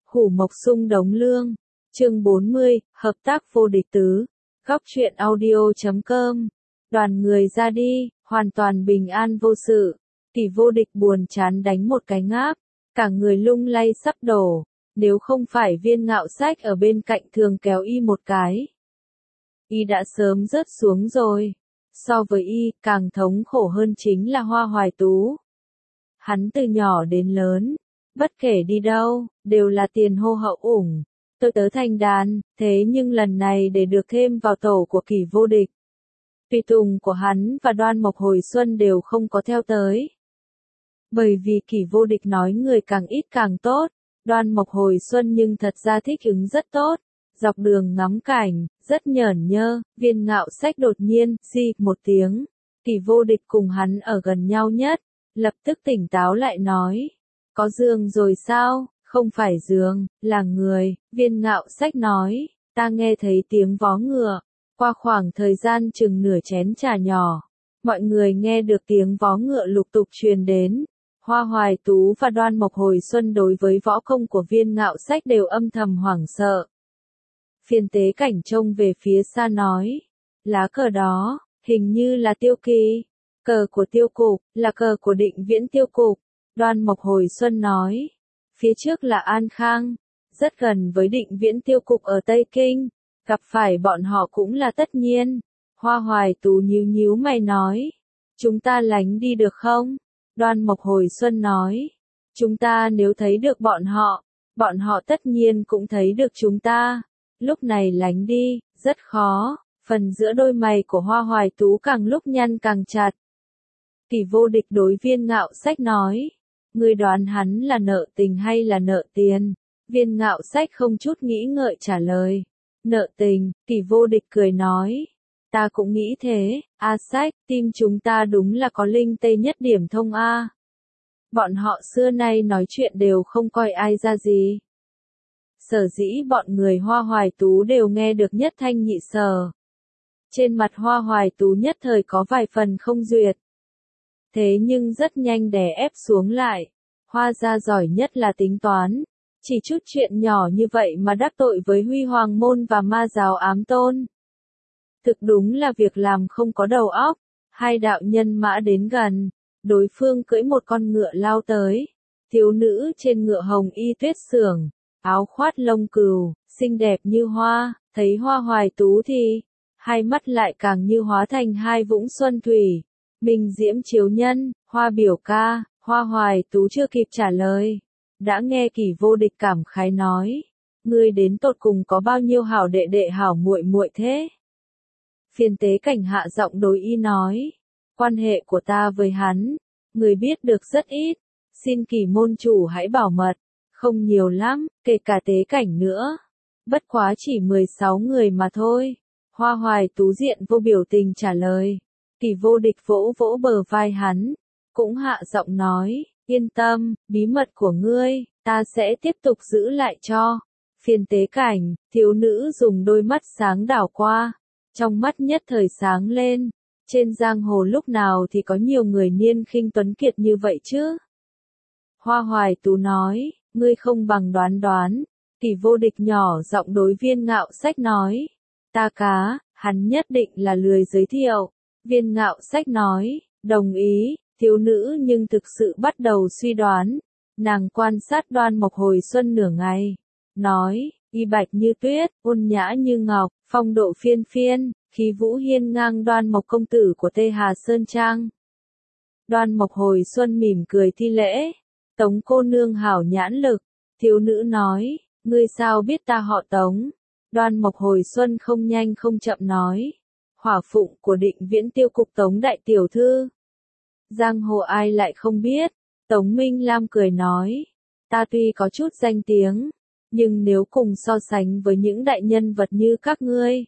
Hủ Mộc Sung Đống Lương. Chương 40, hợp tác vô địch tứ. Góc truyện audio.com. Đoàn người ra đi, hoàn toàn bình an vô sự. Kỷ Vô Địch buồn chán đánh một cái ngáp, cả người lung lay sắp đổ, nếu không phải Viên Ngạo Sách ở bên cạnh thường kéo y một cái. Y đã sớm rớt xuống rồi. So với y, càng thống khổ hơn chính là Hoa Hoài Tú. Hắn từ nhỏ đến lớn, bất kể đi đâu, đều là tiền hô hậu ủng, tôi tớ thành đàn, thế nhưng lần này để được thêm vào tổ của Kỷ Vô Địch. Tùy tùng của hắn và Đoan Mộc Hồi Xuân đều không có theo tới. Bởi vì Kỷ Vô Địch nói người càng ít càng tốt, Đoan Mộc Hồi Xuân nhưng thật ra thích ứng rất tốt. Dọc đường ngắm cảnh, rất nhởn nhơ, Viên Ngạo Sách đột nhiên, xì một tiếng. Kỷ Vô Địch cùng hắn ở gần nhau nhất, lập tức tỉnh táo lại nói. Có giường rồi sao? Không phải giường, là người, Viên Ngạo Sách nói. Ta nghe thấy tiếng vó ngựa. Qua khoảng thời gian chừng nửa chén trà nhỏ, mọi người nghe được tiếng vó ngựa lục tục truyền đến. Hoa Hoài Tú và Đoan Mộc Hồi Xuân đối với võ công của Viên Ngạo Sách đều âm thầm hoảng sợ. Phiên Tế Cảnh trông về phía xa nói, lá cờ đó, hình như là Tiêu Kỳ, cờ của Tiêu Cục, là cờ của Định Viễn Tiêu Cục. Đoan Mộc Hồi Xuân nói, phía trước là An Khang, rất gần với Định Viễn Tiêu Cục ở Tây Kinh, gặp phải bọn họ cũng là tất nhiên. Hoa Hoài Tú nhíu nhíu mày nói, chúng ta lánh đi được không? Đoan Mộc Hồi Xuân nói, chúng ta nếu thấy được bọn họ tất nhiên cũng thấy được chúng ta. Lúc này lánh đi, rất khó, phần giữa đôi mày của Hoa Hoài Tú càng lúc nhăn càng chặt. Kỷ Vô Địch đối Viên Ngạo Sách nói, ngươi đoán hắn là nợ tình hay là nợ tiền? Viên Ngạo Sách không chút nghĩ ngợi trả lời, nợ tình. Kỷ Vô Địch cười nói, ta cũng nghĩ thế, Sách, tim chúng ta đúng là có linh tê nhất điểm thông a. Bọn họ xưa nay nói chuyện đều không coi ai ra gì. Sở dĩ bọn người Hoa Hoài Tú đều nghe được nhất thanh nhị sở. Trên mặt Hoa Hoài Tú nhất thời có vài phần không duyệt. Thế nhưng rất nhanh đè ép xuống lại. Hoa gia giỏi nhất là tính toán. Chỉ chút chuyện nhỏ như vậy mà đắc tội với Huy Hoàng Môn và ma giáo ám tôn. Thực đúng là việc làm không có đầu óc. Hai đạo nhân mã đến gần. Đối phương cưỡi một con ngựa lao tới. Thiếu nữ trên ngựa hồng y tuyết sưởng. Áo khoát lông cừu, xinh đẹp như hoa, thấy Hoa Hoài Tú thì, hai mắt lại càng như hóa thành hai vũng xuân thủy. Minh diễm chiếu nhân, Hoa biểu ca, Hoa Hoài Tú chưa kịp trả lời. Đã nghe Kỷ Vô Địch cảm khái nói, ngươi đến tột cùng có bao nhiêu hảo đệ đệ hảo muội muội thế? Phiên Tế Cảnh hạ giọng đối y nói, quan hệ của ta với hắn, người biết được rất ít, xin Kỷ môn chủ hãy bảo mật. Không nhiều lắm, kể cả Tế Cảnh nữa. Bất quá chỉ 16 người mà thôi. Hoa Hoài Tú diện vô biểu tình trả lời. Kỷ Vô Địch vỗ vỗ bờ vai hắn. Cũng hạ giọng nói, yên tâm, bí mật của ngươi, ta sẽ tiếp tục giữ lại cho. Phiên Tế Cảnh, thiếu nữ dùng đôi mắt sáng đảo qua. Trong mắt nhất thời sáng lên. Trên giang hồ lúc nào thì có nhiều người niên khinh tuấn kiệt như vậy chứ? Hoa Hoài Tú nói. Ngươi không bằng đoán. Kỷ Vô Địch nhỏ giọng đối Viên Ngạo Sách nói. Ta cá, hắn nhất định là lười giới thiệu. Viên Ngạo Sách nói, đồng ý, thiếu nữ nhưng thực sự bắt đầu suy đoán. Nàng quan sát Đoan Mộc Hồi Xuân nửa ngày. Nói, y bạch như tuyết, ôn nhã như ngọc, phong độ phiên phiên, khí vũ hiên ngang Đoan Mộc công tử của Tê Hà Sơn Trang. Đoan Mộc Hồi Xuân mỉm cười thi lễ. Tống cô nương hảo nhãn lực, thiếu nữ nói, ngươi sao biết ta họ Tống? Đoan Mộc Hồi Xuân không nhanh không chậm nói, hỏa phụng của Định Viễn Tiêu Cục Tống đại tiểu thư. Giang hồ ai lại không biết? Tống Minh Lam cười nói, ta tuy có chút danh tiếng, nhưng nếu cùng so sánh với những đại nhân vật như các ngươi,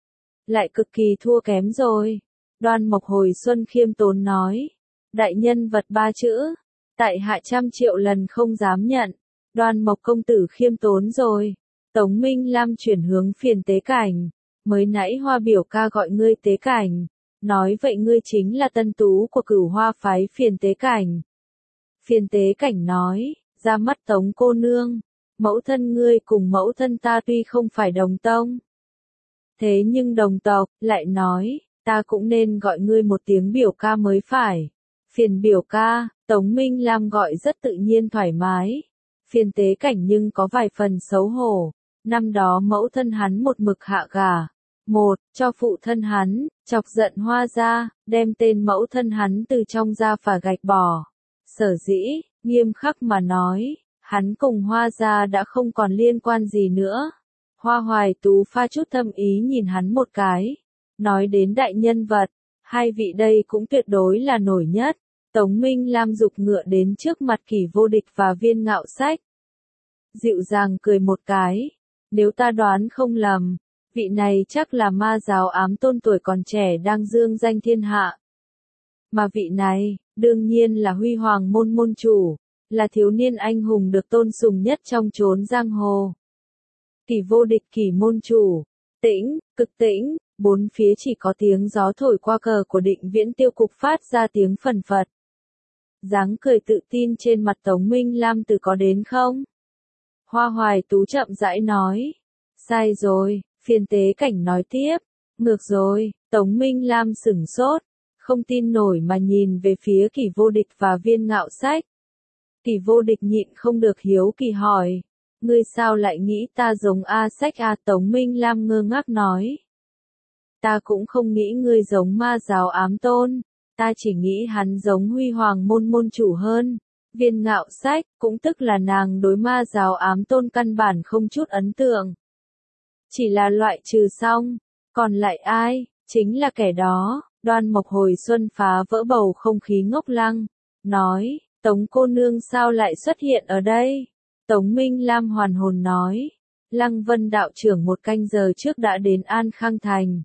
lại cực kỳ thua kém rồi. Đoan Mộc Hồi Xuân khiêm tốn nói, đại nhân vật ba chữ. Tại hạ 100 triệu lần không dám nhận. Đoan Mộc công tử khiêm tốn rồi. Tống Minh Lam chuyển hướng Phiên Tế Cảnh. Mới nãy Hoa biểu ca gọi ngươi Tế Cảnh. Nói vậy ngươi chính là tân tú của Cửu Hoa phái Phiên Tế Cảnh. Phiên Tế Cảnh nói, ra mắt Tống cô nương. mẫu thân ngươi cùng mẫu thân ta tuy không phải đồng tông, thế nhưng đồng tộc, lại nói, ta cũng nên gọi ngươi một tiếng biểu ca mới phải. Phiền biểu ca, Tống Minh Lam gọi rất tự nhiên thoải mái. Phiền Tế Cảnh nhưng có vài phần xấu hổ. Năm đó mẫu thân hắn một mực hạ gả. Một, cho phụ thân hắn, chọc giận Hoa gia, đem tên mẫu thân hắn từ trong gia phả gạch bỏ. Sở dĩ, nghiêm khắc mà nói, hắn cùng Hoa gia đã không còn liên quan gì nữa. Hoa Hoài Tú pha chút thâm ý nhìn hắn một cái. Nói đến đại nhân vật, hai vị đây cũng tuyệt đối là nổi nhất. Tống Minh Lam giục ngựa đến trước mặt Kỷ Vô Địch và Viên Ngạo Sách. Dịu dàng cười một cái. Nếu ta đoán không lầm, vị này chắc là ma giáo ám tôn tuổi còn trẻ đang dương danh thiên hạ. Mà vị này, đương nhiên là Huy Hoàng môn môn chủ, là thiếu niên anh hùng được tôn sùng nhất trong chốn giang hồ. Kỷ Vô Địch Kỷ môn chủ, tĩnh, cực tĩnh, bốn phía chỉ có tiếng gió thổi qua cờ của Định Viễn Tiêu cục phát ra tiếng phần phật. Dáng cười tự tin trên mặt Tống Minh Lam từ có đến không? Hoa Hoài Tú chậm rãi nói. Sai rồi, Phiền Tế Cảnh nói tiếp. Ngược rồi, Tống Minh Lam sửng sốt, không tin nổi mà nhìn về phía Kỷ Vô Địch và Viên Ngạo Sách. Kỷ Vô Địch nhịn không được hiếu kỳ hỏi. Ngươi sao lại nghĩ ta giống A Sách a? Tống Minh Lam ngơ ngác nói. Ta cũng không nghĩ ngươi giống ma giáo ám tôn, ta chỉ nghĩ hắn giống Huy Hoàng môn môn chủ hơn. Viên Ngạo Sách, cũng tức là nàng đối ma giáo ám tôn căn bản không chút ấn tượng. Chỉ là loại trừ xong, còn lại ai, chính là kẻ đó. Đoan Mộc Hồi Xuân phá vỡ bầu không khí ngốc lăng, nói, Tống cô nương sao lại xuất hiện ở đây? Tống Minh Lam hoàn hồn nói, Lăng Vân đạo trưởng một canh giờ trước đã đến An Khang Thành.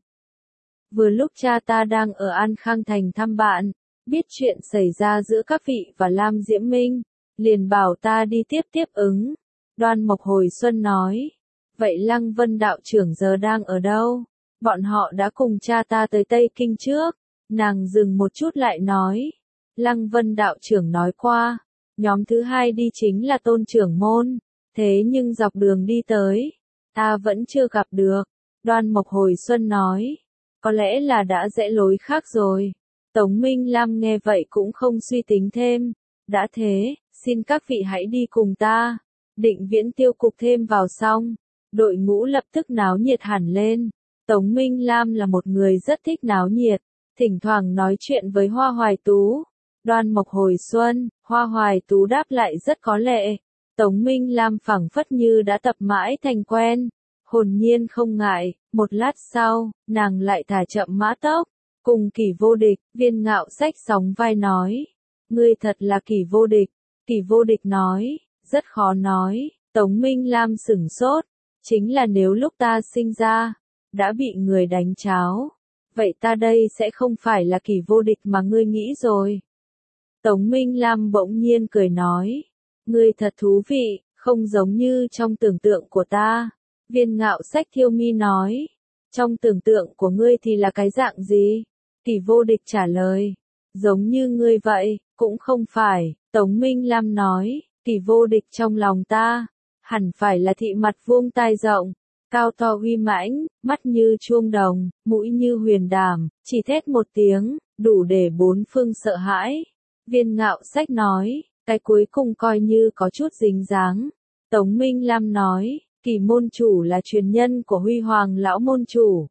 Vừa lúc cha ta đang ở An Khang Thành thăm bạn, biết chuyện xảy ra giữa các vị và Lam Diễm Minh, liền bảo ta đi tiếp ứng. Đoan Mộc Hồi Xuân nói, vậy Lăng Vân đạo trưởng giờ đang ở đâu? Bọn họ đã cùng cha ta tới Tây Kinh trước. Nàng dừng một chút lại nói, Lăng Vân đạo trưởng nói qua, nhóm thứ hai đi chính là Tôn trưởng môn, thế nhưng dọc đường đi tới, ta vẫn chưa gặp được. Đoan Mộc Hồi Xuân nói, có lẽ là đã rẽ lối khác rồi. Tống Minh Lam nghe vậy cũng không suy tính thêm, đã thế, xin các vị hãy đi cùng ta. Định Viễn Tiêu cục thêm vào xong, đội ngũ lập tức náo nhiệt hẳn lên. Tống Minh Lam là một người rất thích náo nhiệt, thỉnh thoảng nói chuyện với Hoa Hoài Tú. Đoan Mộc Hồi Xuân, Hoa Hoài Tú đáp lại rất có lệ. Tống Minh Lam phảng phất như đã tập mãi thành quen, hồn nhiên không ngại. Một lát sau, nàng lại thả chậm mã tốc, cùng Kỷ Vô Địch. Viên Ngạo Sách sóng vai nói, ngươi thật là Kỷ Vô Địch. Kỷ Vô Địch nói, rất khó nói. Tống Minh Lam sửng sốt, chính là nếu lúc ta sinh ra, đã bị người đánh cháo, vậy ta đây sẽ không phải là Kỷ Vô Địch mà ngươi nghĩ rồi. Tống Minh Lam bỗng nhiên cười nói, ngươi thật thú vị, không giống như trong tưởng tượng của ta. Viên Ngạo Sách thiêu mi nói, trong tưởng tượng của ngươi thì là cái dạng gì? Kỷ Vô Địch trả lời, giống như ngươi vậy, cũng không phải. Tống Minh Lam nói, Kỷ Vô Địch trong lòng ta, hẳn phải là thị mặt vuông tai rộng, cao to uy mãnh, mắt như chuông đồng, mũi như huyền đàm, chỉ thét một tiếng, đủ để bốn phương sợ hãi. Viên Ngạo Sách nói, cái cuối cùng coi như có chút dính dáng. Tống Minh Lam nói, Kỷ môn chủ là truyền nhân của Huy Hoàng lão môn chủ.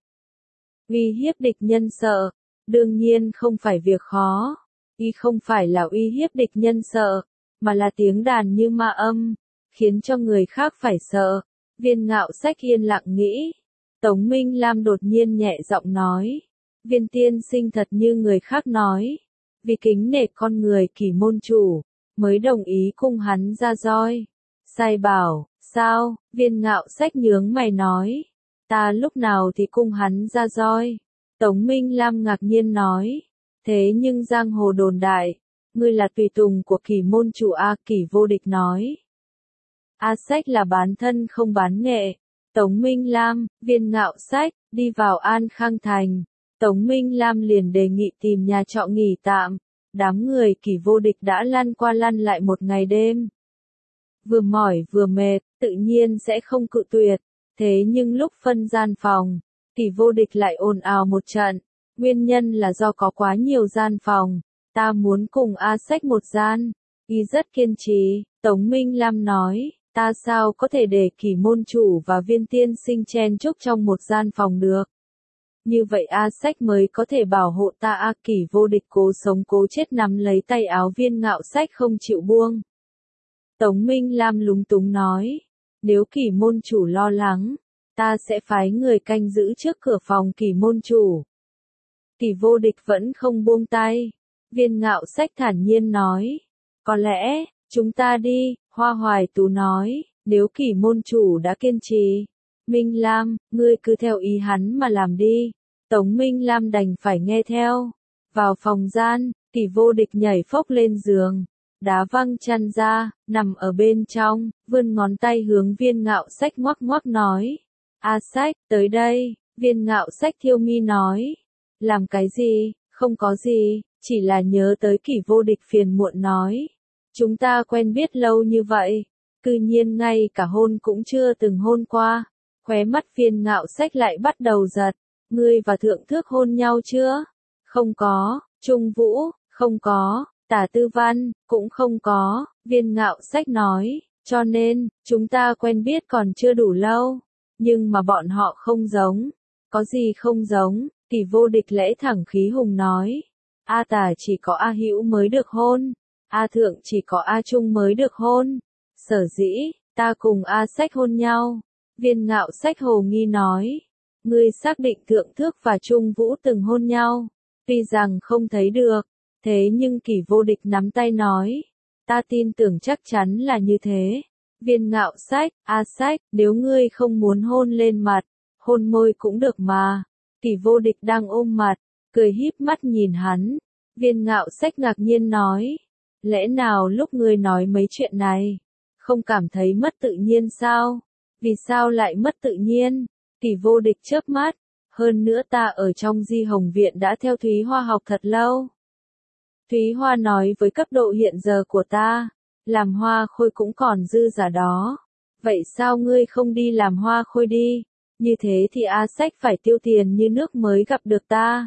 Uy hiếp địch nhân sợ, đương nhiên không phải việc khó. Y không phải là uy hiếp địch nhân sợ, mà là tiếng đàn như ma âm, khiến cho người khác phải sợ. Viên Ngạo Sách yên lặng nghĩ. Tống Minh Lam đột nhiên nhẹ giọng nói, Viên tiên sinh thật như người khác nói, vì kính nể con người Kỷ môn chủ, mới đồng ý cùng hắn ra roi. Sai bảo, sao? Viên Ngạo Sách nhướng mày nói, ta lúc nào thì cùng hắn ra roi. Tống Minh Lam ngạc nhiên nói, thế nhưng giang hồ đồn đại, ngươi là tùy tùng của Kỷ môn chủ a. Kỷ Vô Địch nói. A Sách là bán thân không bán nghệ. Tống Minh Lam, Viên Ngạo Sách, đi vào An Khang Thành. Tống Minh Lam liền đề nghị tìm nhà trọ nghỉ tạm. Đám người Kỷ Vô Địch đã lăn qua lăn lại một ngày đêm. vừa mỏi vừa mệt, tự nhiên sẽ không cự tuyệt. Thế nhưng lúc phân gian phòng, thì vô địch lại ồn ào một trận. Nguyên nhân là do có quá nhiều gian phòng. Ta muốn cùng A Sách một gian. Y rất kiên trì. Tống Minh Lam nói, ta sao có thể để Kỷ môn chủ và Viên tiên sinh chen chúc trong một gian phòng được. Như vậy A Sách mới có thể bảo hộ ta. A Kỷ vô địch cố sống cố chết nắm lấy tay áo Viên Ngạo Sách không chịu buông. Tống Minh Lam lúng túng nói, nếu Kỷ môn chủ lo lắng, ta sẽ phái người canh giữ trước cửa phòng Kỷ môn chủ. Kỷ vô địch vẫn không buông tay. Viên Ngạo Sách thản nhiên nói, có lẽ, chúng ta đi. Hoa Hoài Tú nói, nếu Kỷ môn chủ đã kiên trì. Minh Lam, ngươi cứ theo ý hắn mà làm đi. Tống Minh Lam đành phải nghe theo. Vào phòng gian, Kỷ vô địch nhảy phốc lên giường, đá văng chăn ra, nằm ở bên trong, vươn ngón tay hướng Viên Ngạo Sách ngoắc ngoắc nói. A Sách, tới đây. Viên Ngạo Sách thiêu mi nói. Làm cái gì? Không có gì, chỉ là nhớ tới Kỷ vô địch phiền muộn nói. Chúng ta quen biết lâu như vậy, cư nhiên ngay cả hôn cũng chưa từng hôn qua. Khóe mắt Viên Ngạo Sách lại bắt đầu giật. Ngươi và Thượng Thước hôn nhau chưa? Không có. Trung Vũ, không có. Tả Tư Văn, cũng không có. Viên Ngạo Sách nói, cho nên, chúng ta quen biết còn chưa đủ lâu. Nhưng mà bọn họ không giống. Có gì không giống? Kỷ vô địch lẽ thẳng khí hùng nói. A Tả chỉ có A Hữu mới được hôn. A Thượng chỉ có A Trung mới được hôn. Sở dĩ, ta cùng A Sách hôn nhau. Viên Ngạo Sách hồ nghi nói. Ngươi xác định Thượng Thước và Trung Vũ từng hôn nhau. Tuy rằng không thấy được. Thế nhưng Kỷ vô địch nắm tay nói. Ta tin tưởng chắc chắn là như thế. Viên Ngạo Sách, A Sách, nếu ngươi không muốn hôn lên mặt, hôn môi cũng được mà. Kỷ vô địch đang ôm mặt, cười híp mắt nhìn hắn. Viên Ngạo Sách ngạc nhiên nói. Lẽ nào lúc ngươi nói mấy chuyện này, không cảm thấy mất tự nhiên sao? Vì sao lại mất tự nhiên? Kỷ vô địch chớp mắt. Hơn nữa ta ở trong Di Hồng Viện đã theo Thúy Hoa học thật lâu. Thúy Hoa nói với cấp độ hiện giờ của ta, làm hoa khôi cũng còn dư giả đó. Vậy sao ngươi không đi làm hoa khôi đi? Như thế thì A Sách phải tiêu tiền như nước mới gặp được ta.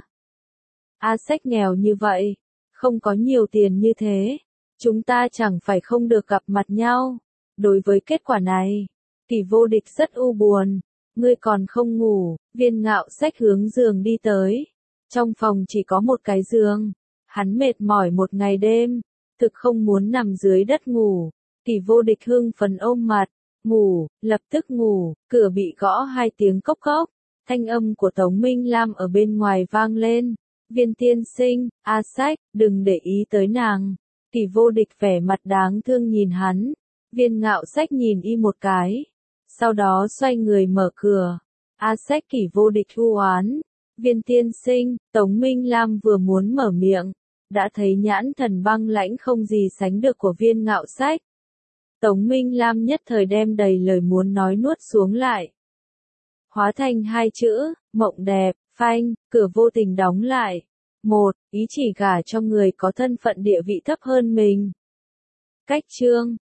A Sách nghèo như vậy, không có nhiều tiền như thế. Chúng ta chẳng phải không được gặp mặt nhau. Đối với kết quả này, Kỷ vô địch rất u buồn. Ngươi còn không ngủ. Viên Ngạo Sách hướng giường đi tới. Trong phòng chỉ có một cái giường. Hắn mệt mỏi một ngày đêm, thực không muốn nằm dưới đất ngủ. Kỷ vô địch hưng phấn ôm mặt, ngủ, lập tức ngủ. Cửa bị gõ 2 tiếng cốc cốc. Thanh âm của Tống Minh Lam ở bên ngoài vang lên. Viên tiên sinh, A Sách, đừng để ý tới nàng. Kỷ vô địch vẻ mặt đáng thương nhìn hắn. Viên Ngạo Sách nhìn y một cái. Sau đó xoay người mở cửa. A Sách. Kỷ vô địch u oán. Viên tiên sinh, Tống Minh Lam vừa muốn mở miệng, đã thấy nhãn thần băng lãnh không gì sánh được của Viên Ngạo Sách. Tống Minh Lam nhất thời đem đầy lời muốn nói nuốt xuống lại. Hóa thành 2 chữ, mộng đẹp, phanh, cửa vô tình đóng lại. 1. Ý chỉ gả cho người có thân phận địa vị thấp hơn mình. Cách chương